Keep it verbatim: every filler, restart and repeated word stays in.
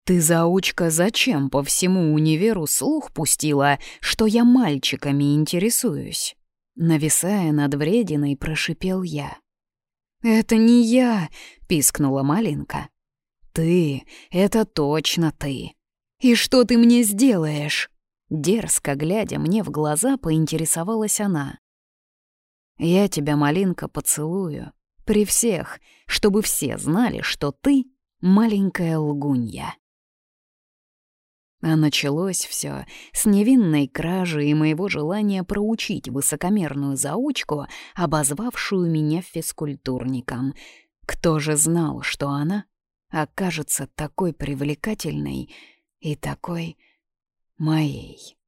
Ты, заучка, зачем по всему универу слух пустила, что я мальчиками интересуюсь?» Нависая над врединой, прошипел я. «Это не я!» — пискнула Малинка. «Ты, это точно ты! И что ты мне сделаешь?» Дерзко глядя мне в глаза, поинтересовалась она. «Я тебя, Малинка, поцелую. При всех, чтобы все знали, что ты маленькая лгунья». А началось все с невинной кражи и моего желания проучить высокомерную заучку, обозвавшую меня физкультурником. Кто же знал, что она окажется такой привлекательной и такой моей?